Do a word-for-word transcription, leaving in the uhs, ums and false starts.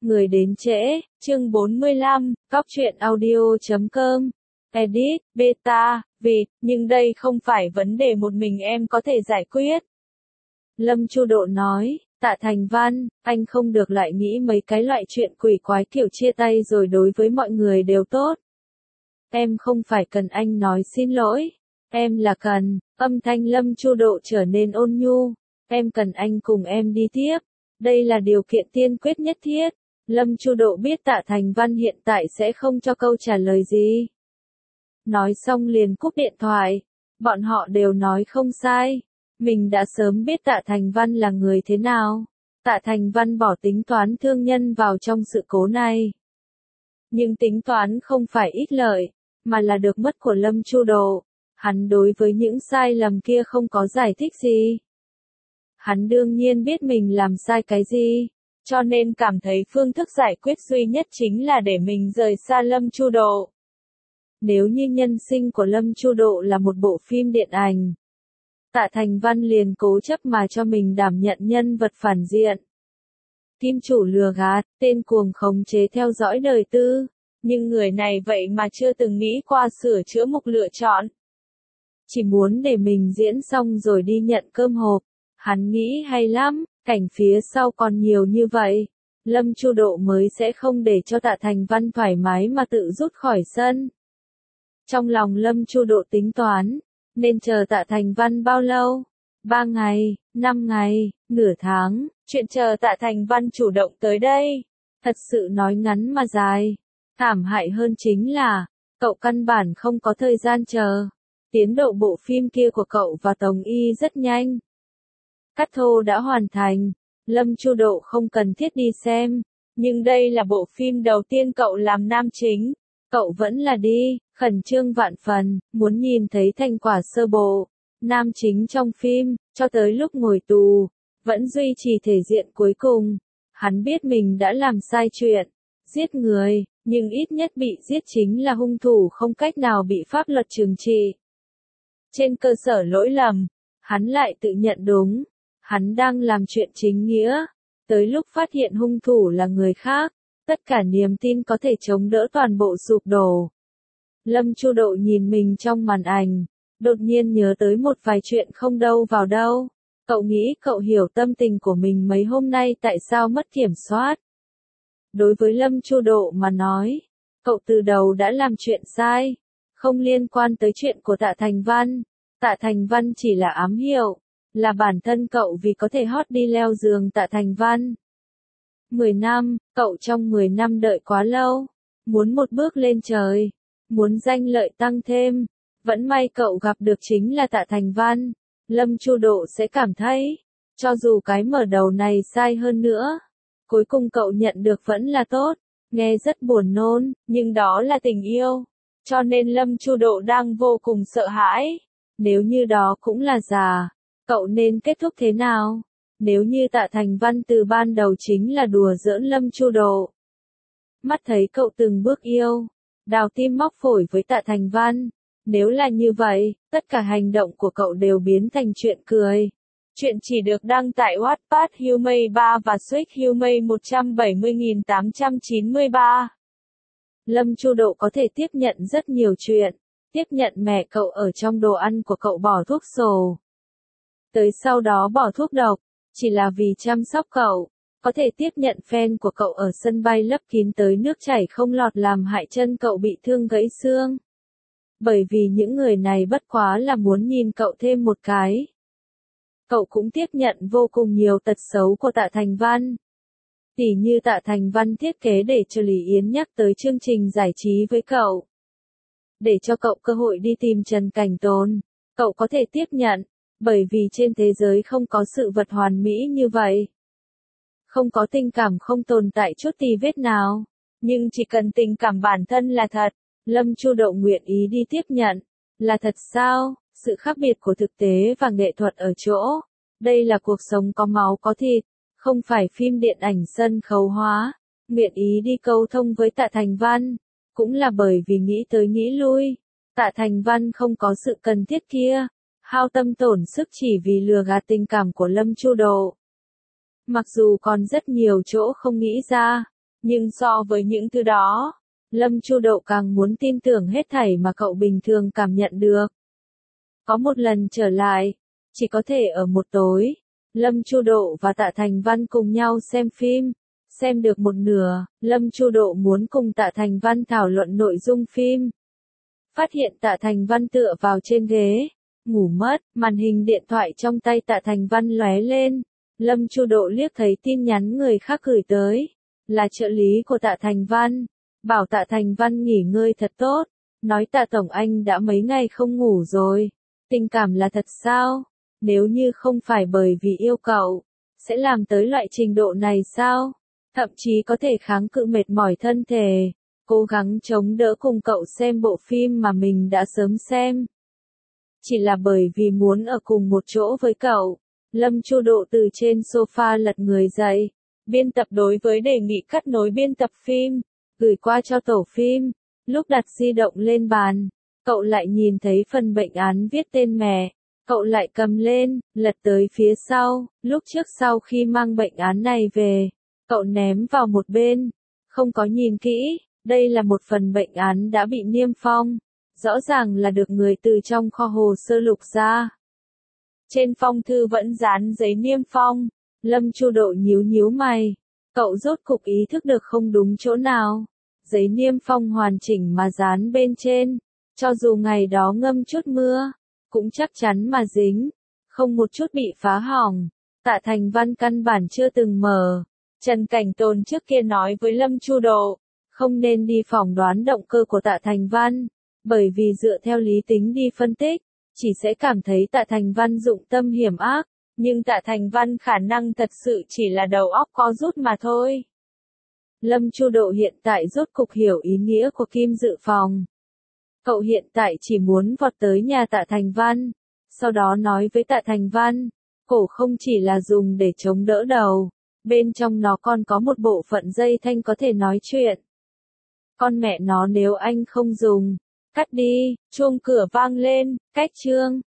Người đến trễ, chương bốn mươi lăm, cóc truyện audio chấm com, edit, beta, vịt, nhưng đây không phải vấn đề một mình em có thể giải quyết. Lâm Chu Độ nói, Tạ Thành Văn, anh không được lại nghĩ mấy cái loại chuyện quỷ quái kiểu chia tay rồi đối với mọi người đều tốt. Em không phải cần anh nói xin lỗi, em là cần, âm thanh Lâm Chu Độ trở nên ôn nhu, em cần anh cùng em đi tiếp, đây là điều kiện tiên quyết nhất thiết. Lâm Chu Độ biết Tạ Thành Văn hiện tại sẽ không cho câu trả lời gì. Nói xong liền cúp điện thoại, bọn họ đều nói không sai, mình đã sớm biết Tạ Thành Văn là người thế nào. Tạ Thành Văn bỏ tính toán thương nhân vào trong sự cố này. Nhưng tính toán không phải ích lợi, mà là được mất của Lâm Chu Độ. Hắn đối với những sai lầm kia không có giải thích gì. Hắn đương nhiên biết mình làm sai cái gì, cho nên cảm thấy phương thức giải quyết duy nhất chính là để mình rời xa Lâm Chu Độ. Nếu như nhân sinh của Lâm Chu Độ là một bộ phim điện ảnh, Tạ Thành Văn liền cố chấp mà cho mình đảm nhận nhân vật phản diện. Kim chủ lừa gạt, tên cuồng khống chế theo dõi đời tư, nhưng người này vậy mà chưa từng nghĩ qua sửa chữa mục lựa chọn. Chỉ muốn để mình diễn xong rồi đi nhận cơm hộp, hắn nghĩ hay lắm, cảnh phía sau còn nhiều như vậy. Lâm Chu Độ mới sẽ không để cho Tạ Thành Văn thoải mái mà tự rút khỏi sân. Trong lòng Lâm Chu Độ tính toán, nên chờ Tạ Thành Văn bao lâu? Ba ngày, năm ngày, nửa tháng, chuyện chờ Tạ Thành Văn chủ động tới đây. Thật sự nói ngắn mà dài. Thảm hại hơn chính là, cậu căn bản không có thời gian chờ. Tiến độ bộ phim kia của cậu và Tống Y rất nhanh. Cắt thô đã hoàn thành, Lâm Chu Độ không cần thiết đi xem, nhưng đây là bộ phim đầu tiên cậu làm nam chính, cậu vẫn là đi, khẩn trương vạn phần, muốn nhìn thấy thành quả sơ bộ. Nam chính trong phim, cho tới lúc ngồi tù, vẫn duy trì thể diện cuối cùng. Hắn biết mình đã làm sai chuyện, giết người, nhưng ít nhất bị giết chính là hung thủ không cách nào bị pháp luật trừng trị. Trên cơ sở lỗi lầm, hắn lại tự nhận đúng. Hắn đang làm chuyện chính nghĩa, tới lúc phát hiện hung thủ là người khác, tất cả niềm tin có thể chống đỡ toàn bộ sụp đổ. Lâm Chu Độ nhìn mình trong màn ảnh, đột nhiên nhớ tới một vài chuyện không đâu vào đâu. Cậu nghĩ cậu hiểu tâm tình của mình mấy hôm nay tại sao mất kiểm soát. Đối với Lâm Chu Độ mà nói, cậu từ đầu đã làm chuyện sai, không liên quan tới chuyện của Tạ Thành Văn. Tạ Thành Văn chỉ là ám hiệu. Là bản thân cậu vì có thể hót đi leo giường Tạ Thành Văn. Mười năm, cậu trong mười năm đợi quá lâu. Muốn một bước lên trời. Muốn danh lợi tăng thêm. Vẫn may cậu gặp được chính là Tạ Thành Văn. Lâm Chu Độ sẽ cảm thấy, cho dù cái mở đầu này sai hơn nữa, cuối cùng cậu nhận được vẫn là tốt. Nghe rất buồn nôn, nhưng đó là tình yêu. Cho nên Lâm Chu Độ đang vô cùng sợ hãi. Nếu như đó cũng là giả, cậu nên kết thúc thế nào? Nếu như Tạ Thành Văn từ ban đầu chính là đùa giỡn Lâm Chu Độ. Mắt thấy cậu từng bước yêu, đào tim móc phổi với Tạ Thành Văn. Nếu là như vậy, tất cả hành động của cậu đều biến thành chuyện cười. Chuyện chỉ được đăng tại Wattpad Humay ba và Switch Humay một trăm bảy mươi nghìn tám trăm chín mươi ba. Lâm Chu Độ có thể tiếp nhận rất nhiều chuyện. Tiếp nhận mẹ cậu ở trong đồ ăn của cậu bỏ thuốc sổ. Tới sau đó bỏ thuốc độc, chỉ là vì chăm sóc cậu. Có thể tiếp nhận fan của cậu ở sân bay lấp kín tới nước chảy không lọt làm hại chân cậu bị thương gãy xương. Bởi vì những người này bất quá là muốn nhìn cậu thêm một cái. Cậu cũng tiếp nhận vô cùng nhiều tật xấu của Tạ Thành Văn. Tỉ như Tạ Thành Văn thiết kế để cho Lý Yến nhắc tới chương trình giải trí với cậu. Để cho cậu cơ hội đi tìm Trần Cảnh Tồn. Cậu có thể tiếp nhận. Bởi vì trên thế giới không có sự vật hoàn mỹ như vậy. Không có tình cảm không tồn tại chút tì vết nào. Nhưng chỉ cần tình cảm bản thân là thật, Lâm Chu Độ nguyện ý đi tiếp nhận. Là thật sao? Sự khác biệt của thực tế và nghệ thuật ở chỗ. Đây là cuộc sống có máu có thịt. Không phải phim điện ảnh sân khấu hóa. Nguyện ý đi câu thông với Tạ Thành Văn. Cũng là bởi vì nghĩ tới nghĩ lui. Tạ Thành Văn không có sự cần thiết kia. Hao tâm tổn sức chỉ vì lừa gạt tình cảm của Lâm Chu Độ. Mặc dù còn rất nhiều chỗ không nghĩ ra, Nhưng so với những thứ đó, Lâm Chu Độ càng muốn tin tưởng hết thảy mà cậu bình thường cảm nhận được. Có một lần trở lại, chỉ có thể ở một tối, Lâm Chu Độ và Tạ Thành Văn cùng nhau xem phim. Xem được một nửa, Lâm Chu Độ muốn cùng Tạ Thành Văn thảo luận nội dung phim. Phát hiện Tạ Thành Văn tựa vào trên ghế, ngủ mất, màn hình điện thoại trong tay Tạ Thành Văn lóe lên. Lâm Chu Độ liếc thấy tin nhắn người khác gửi tới, là trợ lý của Tạ Thành Văn, bảo Tạ Thành Văn nghỉ ngơi thật tốt, nói Tạ Tổng anh đã mấy ngày không ngủ rồi, tình cảm là thật sao, nếu như không phải bởi vì yêu cậu, sẽ làm tới loại trình độ này sao, thậm chí có thể kháng cự mệt mỏi thân thể, cố gắng chống đỡ cùng cậu xem bộ phim mà mình đã sớm xem. Chỉ là bởi vì muốn ở cùng một chỗ với cậu, Lâm Chu Độ từ trên sofa lật người dậy. Biên tập đối với đề nghị cắt nối biên tập phim, gửi qua cho tổ phim. Lúc đặt di động lên bàn, cậu lại nhìn thấy phần bệnh án viết tên mẹ. Cậu lại cầm lên, lật tới phía sau. Lúc trước sau khi mang bệnh án này về, cậu ném vào một bên, không có nhìn kỹ. Đây là một phần bệnh án đã bị niêm phong. Rõ ràng là được người từ trong kho hồ sơ lục ra. Trên phong thư vẫn dán giấy niêm phong. Lâm Chu Độ nhíu nhíu mày. Cậu rốt cục ý thức được không đúng chỗ nào. Giấy niêm phong hoàn chỉnh mà dán bên trên. Cho dù ngày đó ngâm chút mưa, cũng chắc chắn mà dính. Không một chút bị phá hỏng. Tạ Thành Văn căn bản chưa từng mở. Trần Cảnh Tồn trước kia nói với Lâm Chu Độ, không nên đi phỏng đoán động cơ của Tạ Thành Văn. Bởi vì dựa theo lý tính đi phân tích, chỉ sẽ cảm thấy Tạ Thành Văn dụng tâm hiểm ác, nhưng Tạ Thành Văn khả năng thật sự chỉ là đầu óc có rút mà thôi. Lâm Chu Độ hiện tại rốt cục hiểu ý nghĩa của Kim Dự Phòng. Cậu hiện tại chỉ muốn vọt tới nhà Tạ Thành Văn, sau đó nói với Tạ Thành Văn, cổ không chỉ là dùng để chống đỡ đầu, bên trong nó còn có một bộ phận dây thanh có thể nói chuyện. Con mẹ nó nếu anh không dùng, cắt đi, chuông cửa vang lên, cách chương.